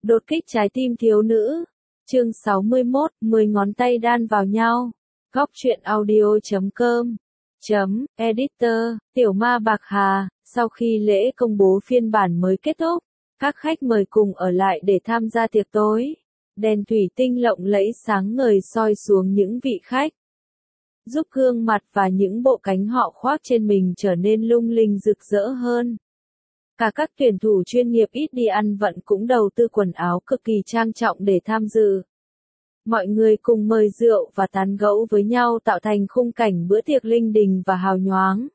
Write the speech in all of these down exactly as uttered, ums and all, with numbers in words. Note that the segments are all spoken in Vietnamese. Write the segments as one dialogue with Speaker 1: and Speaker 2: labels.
Speaker 1: Đột kích trái tim thiếu nữ. Chương sáu mươi mốt, mười ngón tay đan vào nhau. Góc truyện audio chấm com. Chấm, editor, Tiểu Ma Bạc Hà. Sau khi lễ công bố phiên bản mới kết thúc, các khách mời cùng ở lại để tham gia tiệc tối. Đèn thủy tinh lộng lẫy sáng ngời soi xuống những vị khách, giúp gương mặt và những bộ cánh họ khoác trên mình trở nên lung linh rực rỡ hơn. Cả các tuyển thủ chuyên nghiệp ít đi ăn vận cũng đầu tư quần áo cực kỳ trang trọng để tham dự. Mọi người cùng mời rượu và tán gẫu với nhau tạo thành khung cảnh bữa tiệc linh đình và hào nhoáng.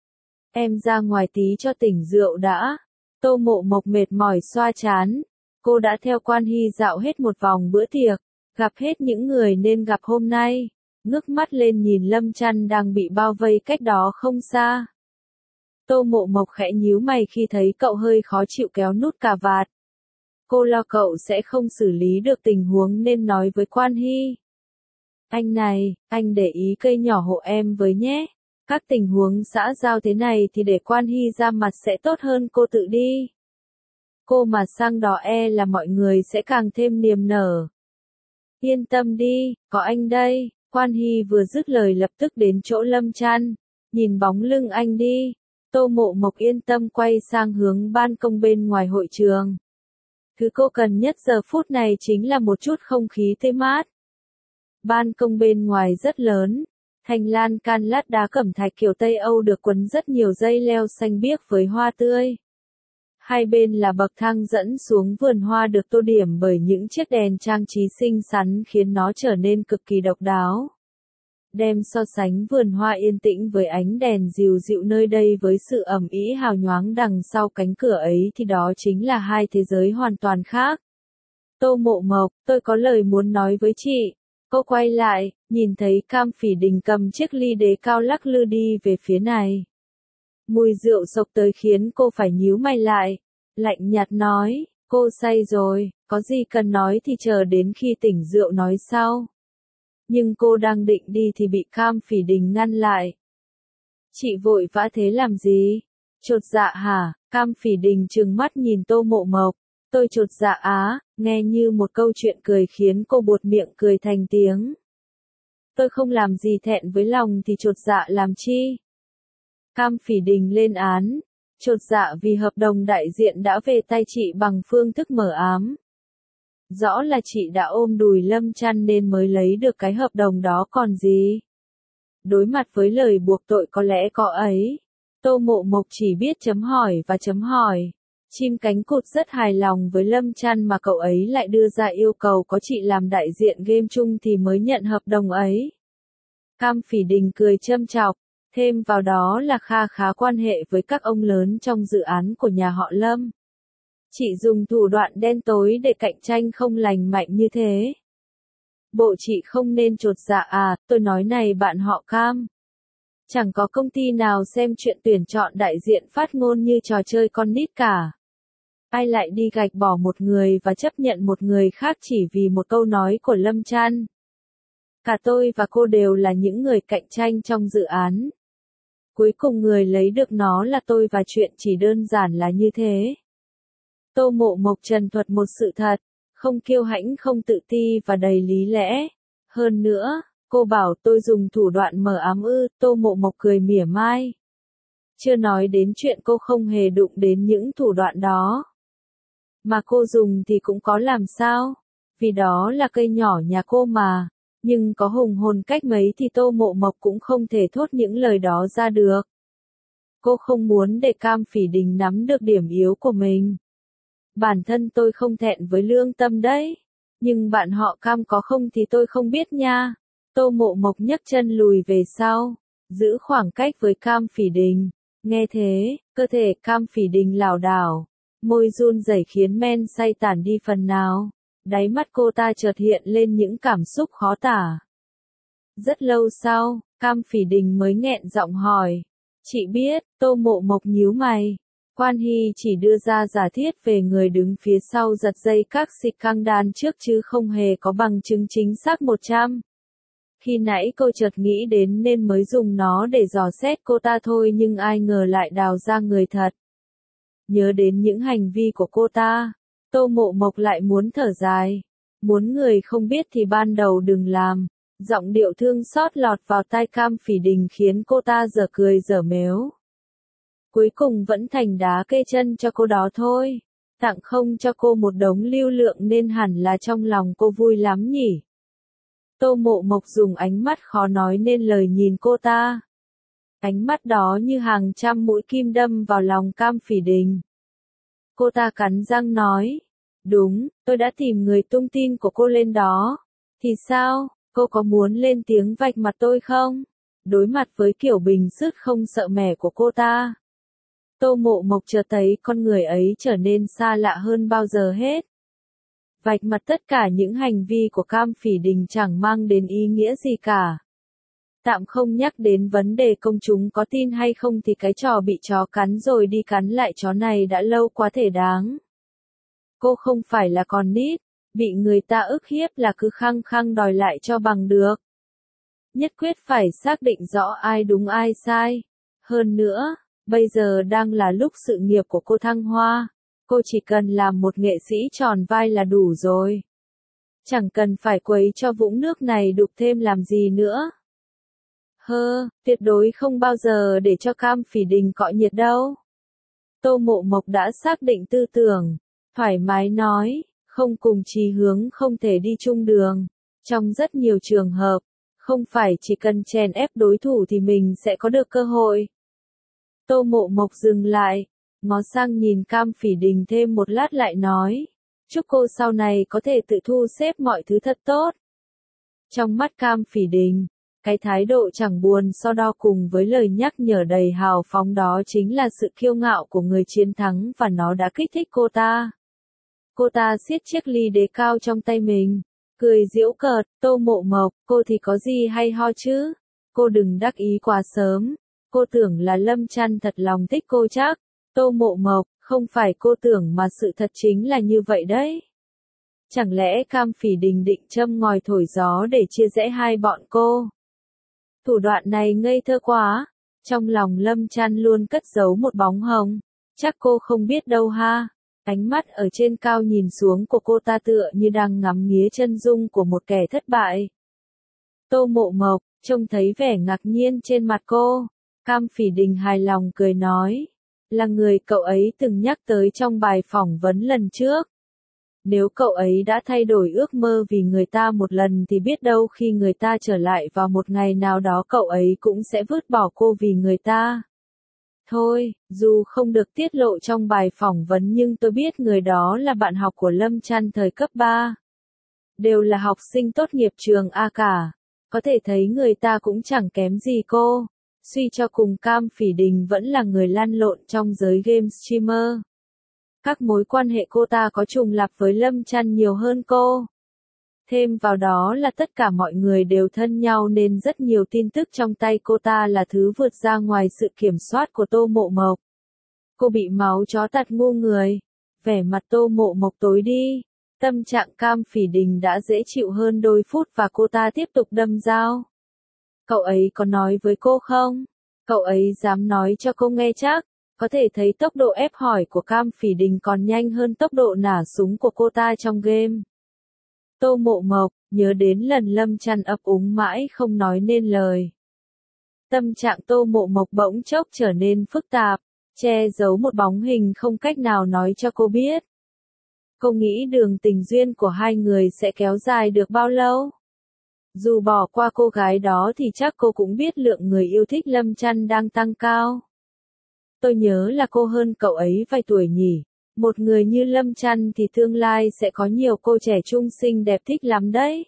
Speaker 1: Em ra ngoài tí cho tỉnh rượu đã. Tô Mộ Mộc mệt mỏi xoa trán. Cô đã theo Quan Hy dạo hết một vòng bữa tiệc, gặp hết những người nên gặp hôm nay. Ngước mắt lên nhìn Lâm Chăn đang bị bao vây cách đó không xa. Tô Mộ Mộc khẽ nhíu mày khi thấy cậu hơi khó chịu kéo nút cà vạt. Cô lo cậu sẽ không xử lý được tình huống nên nói với Quan Hy. Anh này, anh để ý cây nhỏ hộ em với nhé. Các tình huống xã giao thế này thì để Quan Hy ra mặt sẽ tốt hơn cô tự đi. Cô mà sang đó e là mọi người sẽ càng thêm niềm nở. Yên tâm đi, có anh đây. Quan Hy vừa dứt lời lập tức đến chỗ Lâm Chăn. Nhìn bóng lưng anh đi. Tô Mộ Mộc yên tâm quay sang hướng ban công bên ngoài hội trường. Thứ cô cần nhất giờ phút này chính là một chút không khí tươi mát. Ban công bên ngoài rất lớn. Thành lan can lát đá cẩm thạch kiểu Tây Âu được quấn rất nhiều dây leo xanh biếc với hoa tươi. Hai bên là bậc thang dẫn xuống vườn hoa được tô điểm bởi những chiếc đèn trang trí xinh xắn khiến nó trở nên cực kỳ độc đáo. Đem so sánh vườn hoa yên tĩnh với ánh đèn dịu dịu nơi đây với sự ầm ĩ hào nhoáng đằng sau cánh cửa ấy thì đó chính là hai thế giới hoàn toàn khác. Tô Mộ Mộc, tôi có lời muốn nói với chị. Cô quay lại, nhìn thấy Cam Phỉ Đình cầm chiếc ly đế cao lắc lư đi về phía này. Mùi rượu sộc tới khiến cô phải nhíu mày lại. Lạnh nhạt nói, cô say rồi, có gì cần nói thì chờ đến khi tỉnh rượu nói sau. Nhưng cô đang định đi thì bị Cam Phỉ Đình ngăn lại. Chị vội vã thế làm gì? Chột dạ hả? Cam Phỉ Đình trừng mắt nhìn Tô Mộ Mộc. Tôi chột dạ á, nghe như một câu chuyện cười khiến cô buột miệng cười thành tiếng. Tôi không làm gì thẹn với lòng thì chột dạ làm chi? Cam Phỉ Đình lên án. Chột dạ vì hợp đồng đại diện đã về tay chị bằng phương thức mờ ám. Rõ là chị đã ôm đùi Lâm Chăn nên mới lấy được cái hợp đồng đó còn gì. Đối mặt với lời buộc tội có lẽ có ấy, Tô Mộ Mộc chỉ biết chấm hỏi và chấm hỏi. Chim cánh cụt rất hài lòng với Lâm Chăn mà cậu ấy lại đưa ra yêu cầu có chị làm đại diện game chung thì mới nhận hợp đồng ấy. Cam Phỉ Đình cười châm chọc, thêm vào đó là kha khá quan hệ với các ông lớn trong dự án của nhà họ Lâm. Chị dùng thủ đoạn đen tối để cạnh tranh không lành mạnh như thế. Bộ chị không nên chột dạ à, tôi nói này bạn họ Cam. Chẳng có công ty nào xem chuyện tuyển chọn đại diện phát ngôn như trò chơi con nít cả. Ai lại đi gạch bỏ một người và chấp nhận một người khác chỉ vì một câu nói của Lâm Chăn. Cả tôi và cô đều là những người cạnh tranh trong dự án. Cuối cùng người lấy được nó là tôi và chuyện chỉ đơn giản là như thế. Tô Mộ Mộc trần thuật một sự thật, không kiêu hãnh không tự ti và đầy lý lẽ. Hơn nữa, cô bảo tôi dùng thủ đoạn mờ ám ư, Tô Mộ Mộc cười mỉa mai. Chưa nói đến chuyện cô không hề đụng đến những thủ đoạn đó. Mà cô dùng thì cũng có làm sao, vì đó là cây nhỏ nhà cô mà. Nhưng có hùng hồn cách mấy thì Tô Mộ Mộc cũng không thể thốt những lời đó ra được. Cô không muốn để Cam Phỉ Đình nắm được điểm yếu của mình. Bản thân tôi không thẹn với lương tâm đấy. Nhưng bạn họ Cam có không thì tôi không biết nha. Tô Mộ Mộc nhấc chân lùi về sau, giữ khoảng cách với Cam Phỉ Đình. Nghe thế, cơ thể Cam Phỉ Đình lảo đảo, môi run rẩy khiến men say tản đi phần nào. Đáy mắt cô ta chợt hiện lên những cảm xúc khó tả. Rất lâu sau, Cam Phỉ Đình mới nghẹn giọng hỏi. Chị biết, Tô Mộ Mộc nhíu mày. Quan Hy chỉ đưa ra giả thiết về người đứng phía sau giật dây các xịt căng đan trước chứ không hề có bằng chứng chính xác một trăm. Khi nãy cô chợt nghĩ đến nên mới dùng nó để dò xét cô ta thôi nhưng ai ngờ lại đào ra người thật. Nhớ đến những hành vi của cô ta, Tô Mộ Mộc lại muốn thở dài. Muốn người không biết thì ban đầu đừng làm. Giọng điệu thương xót lọt vào tai Cam Phỉ Đình khiến cô ta dở cười dở mếu. Cuối cùng vẫn thành đá kê chân cho cô đó thôi. Tặng không cho cô một đống lưu lượng nên hẳn là trong lòng cô vui lắm nhỉ. Tô Mộ Mộc dùng ánh mắt khó nói nên lời nhìn cô ta. Ánh mắt đó như hàng trăm mũi kim đâm vào lòng Cam Phỉ Đình. Cô ta cắn răng nói. Đúng, tôi đã tìm người tung tin của cô lên đó. Thì sao, cô có muốn lên tiếng vạch mặt tôi không? Đối mặt với kiểu bình sứt không sợ mẻ của cô ta. Tô Mộ Mộc chợt thấy con người ấy trở nên xa lạ hơn bao giờ hết. Vạch mặt tất cả những hành vi của Cam Phỉ Đình chẳng mang đến ý nghĩa gì cả. Tạm không nhắc đến vấn đề công chúng có tin hay không thì cái trò bị chó cắn rồi đi cắn lại chó này đã lâu quá thể đáng. Cô không phải là con nít, bị người ta ức hiếp là cứ khăng khăng đòi lại cho bằng được. Nhất quyết phải xác định rõ ai đúng ai sai. Hơn nữa, bây giờ đang là lúc sự nghiệp của cô thăng hoa. Cô chỉ cần làm một nghệ sĩ tròn vai là đủ rồi. Chẳng cần phải quấy cho vũng nước này đục thêm làm gì nữa. Hơ, tuyệt đối không bao giờ để cho Cam Phỉ Đình cọ nhiệt đâu. Tô Mộ Mộc đã xác định tư tưởng, thoải mái nói, không cùng chí hướng không thể đi chung đường. Trong rất nhiều trường hợp, không phải chỉ cần chèn ép đối thủ thì mình sẽ có được cơ hội. Tô Mộ Mộc dừng lại, ngó sang nhìn Cam Phỉ Đình thêm một lát lại nói, chúc cô sau này có thể tự thu xếp mọi thứ thật tốt. Trong mắt Cam Phỉ Đình, cái thái độ chẳng buồn so đo cùng với lời nhắc nhở đầy hào phóng đó chính là sự kiêu ngạo của người chiến thắng và nó đã kích thích cô ta. Cô ta siết chiếc ly đế cao trong tay mình, cười giễu cợt, Tô Mộ Mộc, cô thì có gì hay ho chứ? Cô đừng đắc ý quá sớm, cô tưởng là Lâm Chăn thật lòng thích cô chắc. Tô Mộ Mộc, không phải cô tưởng mà sự thật chính là như vậy đấy. Chẳng lẽ Cam Phỉ Đình định châm ngòi thổi gió để chia rẽ hai bọn cô? Thủ đoạn này ngây thơ quá. Trong lòng Lâm Chăn luôn cất giấu một bóng hồng. Chắc cô không biết đâu ha. Ánh mắt ở trên cao nhìn xuống của cô ta tựa như đang ngắm nghía chân dung của một kẻ thất bại. Tô Mộ Mộc, trông thấy vẻ ngạc nhiên trên mặt cô. Cam Phỉ Đình hài lòng cười nói. Là người cậu ấy từng nhắc tới trong bài phỏng vấn lần trước. Nếu cậu ấy đã thay đổi ước mơ vì người ta một lần thì biết đâu khi người ta trở lại vào một ngày nào đó cậu ấy cũng sẽ vứt bỏ cô vì người ta. Thôi, dù không được tiết lộ trong bài phỏng vấn nhưng tôi biết người đó là bạn học của Lâm Chăn thời cấp ba. Đều là học sinh tốt nghiệp trường A cả. Có thể thấy người ta cũng chẳng kém gì cô. Suy cho cùng Cam Phỉ Đình vẫn là người lăn lộn trong giới game streamer. Các mối quan hệ cô ta có trùng lặp với Lâm Chăn nhiều hơn cô. Thêm vào đó là tất cả mọi người đều thân nhau nên rất nhiều tin tức trong tay cô ta là thứ vượt ra ngoài sự kiểm soát của Tô Mộ Mộc. Cô bị máu chó tạt ngu người. Vẻ mặt Tô Mộ Mộc tối đi. Tâm trạng Cam Phỉ Đình đã dễ chịu hơn đôi phút và cô ta tiếp tục đâm dao. Cậu ấy có nói với cô không? Cậu ấy dám nói cho cô nghe chắc. Có thể thấy tốc độ ép hỏi của Cam Phỉ Đình còn nhanh hơn tốc độ nả súng của cô ta trong game. Tô Mộ Mộc, nhớ đến lần Lâm Chăn ấp úng mãi không nói nên lời. Tâm trạng Tô Mộ Mộc bỗng chốc trở nên phức tạp, che giấu một bóng hình không cách nào nói cho cô biết. Cô nghĩ đường tình duyên của hai người sẽ kéo dài được bao lâu? Dù bỏ qua cô gái đó thì chắc cô cũng biết lượng người yêu thích Lâm Chăn đang tăng cao. Tôi nhớ là cô hơn cậu ấy vài tuổi nhỉ. Một người như Lâm Chăn thì tương lai sẽ có nhiều cô trẻ trung xinh đẹp thích lắm đấy.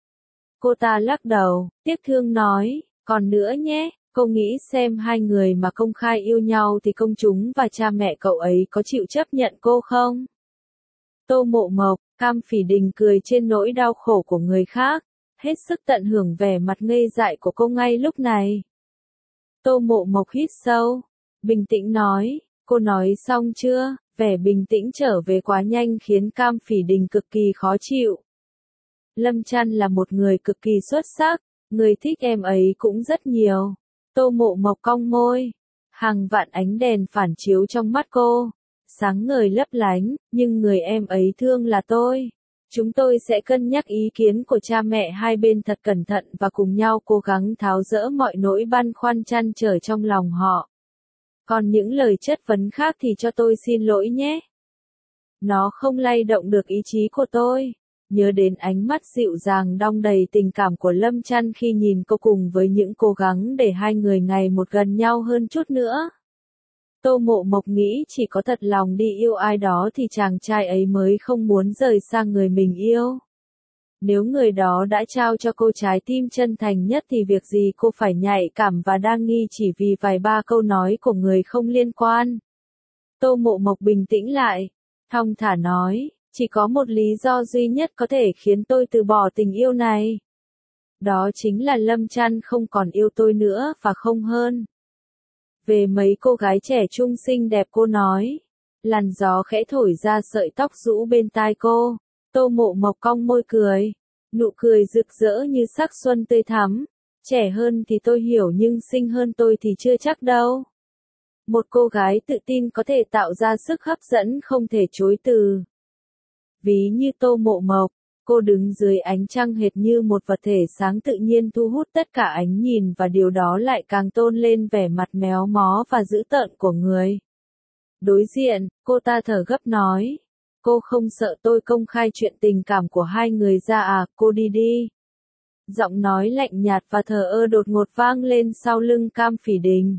Speaker 1: Cô ta lắc đầu, tiếc thương nói, còn nữa nhé, cô nghĩ xem hai người mà công khai yêu nhau thì công chúng và cha mẹ cậu ấy có chịu chấp nhận cô không? Tô Mộ Mộc, Cam Phỉ Đình cười trên nỗi đau khổ của người khác, hết sức tận hưởng vẻ mặt ngây dại của cô ngay lúc này. Tô Mộ Mộc hít sâu, bình tĩnh nói, cô nói xong chưa? Vẻ bình tĩnh trở về quá nhanh khiến Cam Phỉ Đình cực kỳ khó chịu. Lâm Chăn là một người cực kỳ xuất sắc, người thích em ấy cũng rất nhiều. Tô Mộ Mộc cong môi, hàng vạn ánh đèn phản chiếu trong mắt cô, sáng ngời lấp lánh, nhưng người em ấy thương là tôi. Chúng tôi sẽ cân nhắc ý kiến của cha mẹ hai bên thật cẩn thận và cùng nhau cố gắng tháo dỡ mọi nỗi băn khoăn trăn trở trong lòng họ. Còn những lời chất vấn khác thì cho tôi xin lỗi nhé. Nó không lay động được ý chí của tôi. Nhớ đến ánh mắt dịu dàng đong đầy tình cảm của Lâm Chăn khi nhìn cô cùng với những cố gắng để hai người ngày một gần nhau hơn chút nữa. Tô Mộ Mộc nghĩ chỉ có thật lòng đi yêu ai đó thì chàng trai ấy mới không muốn rời xa người mình yêu. Nếu người đó đã trao cho cô trái tim chân thành nhất thì việc gì cô phải nhạy cảm và đa nghi chỉ vì vài ba câu nói của người không liên quan. Tô Mộ Mộc bình tĩnh lại, thong thả nói, chỉ có một lý do duy nhất có thể khiến tôi từ bỏ tình yêu này. Đó chính là Lâm Chăn không còn yêu tôi nữa và không hơn. Về mấy cô gái trẻ trung xinh đẹp cô nói. Làn gió khẽ thổi ra sợi tóc rũ bên tai cô. Tô Mộ Mộc cong môi cười. Nụ cười rực rỡ như sắc xuân tươi thắm. Trẻ hơn thì tôi hiểu nhưng xinh hơn tôi thì chưa chắc đâu. Một cô gái tự tin có thể tạo ra sức hấp dẫn không thể chối từ. Ví như Tô Mộ Mộc, cô đứng dưới ánh trăng hệt như một vật thể sáng tự nhiên thu hút tất cả ánh nhìn và điều đó lại càng tôn lên vẻ mặt méo mó và dữ tợn của người. Đối diện, cô ta thở gấp nói. Cô không sợ tôi công khai chuyện tình cảm của hai người ra à, cô đi đi. Giọng nói lạnh nhạt và thờ ơ đột ngột vang lên sau lưng Cam Phỉ Đình.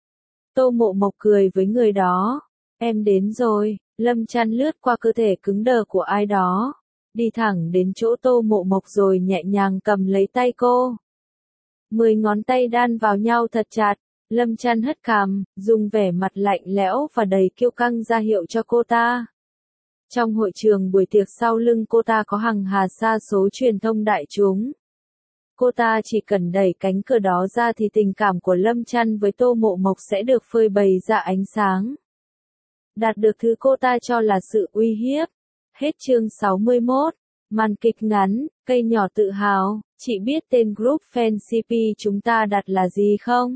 Speaker 1: Tô Mộ Mộc cười với người đó. Em đến rồi. Lâm Chăn lướt qua cơ thể cứng đờ của ai đó. Đi thẳng đến chỗ Tô Mộ Mộc rồi nhẹ nhàng cầm lấy tay cô. Mười ngón tay đan vào nhau thật chặt. Lâm Chăn hất cằm, dùng vẻ mặt lạnh lẽo và đầy kiêu căng ra hiệu cho cô ta. Trong hội trường buổi tiệc sau lưng cô ta có hàng hà sa số truyền thông đại chúng. Cô ta chỉ cần đẩy cánh cửa đó ra thì tình cảm của Lâm Chăn với Tô Mộ Mộc sẽ được phơi bày ra ánh sáng. Đạt được thứ cô ta cho là sự uy hiếp. Hết chương sáu mươi mốt. Màn kịch ngắn, cây nhỏ tự hào, chị biết tên group fan xê pê chúng ta đặt là gì không?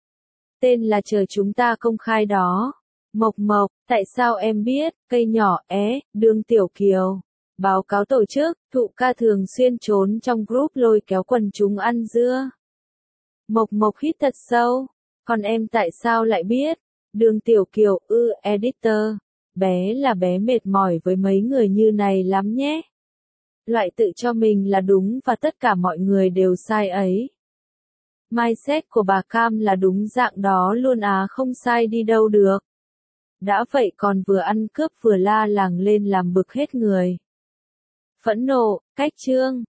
Speaker 1: Tên là chờ chúng ta công khai đó. Mộc Mộc, tại sao em biết? Cây nhỏ, é, Đường Tiểu Kiều. Báo cáo tổ chức, Thụ Ca thường xuyên trốn trong group lôi kéo quần chúng ăn dưa. Mộc Mộc hít thật sâu. Còn em tại sao lại biết? Đường Tiểu Kiều, ư, editor. Bé là bé mệt mỏi với mấy người như này lắm nhé. Loại tự cho mình là đúng và tất cả mọi người đều sai ấy. Mindset của bà Cam là đúng dạng đó luôn á, không sai đi đâu được. Đã vậy còn vừa ăn cướp vừa la làng lên làm bực hết người. Phẫn nộ, cách chương.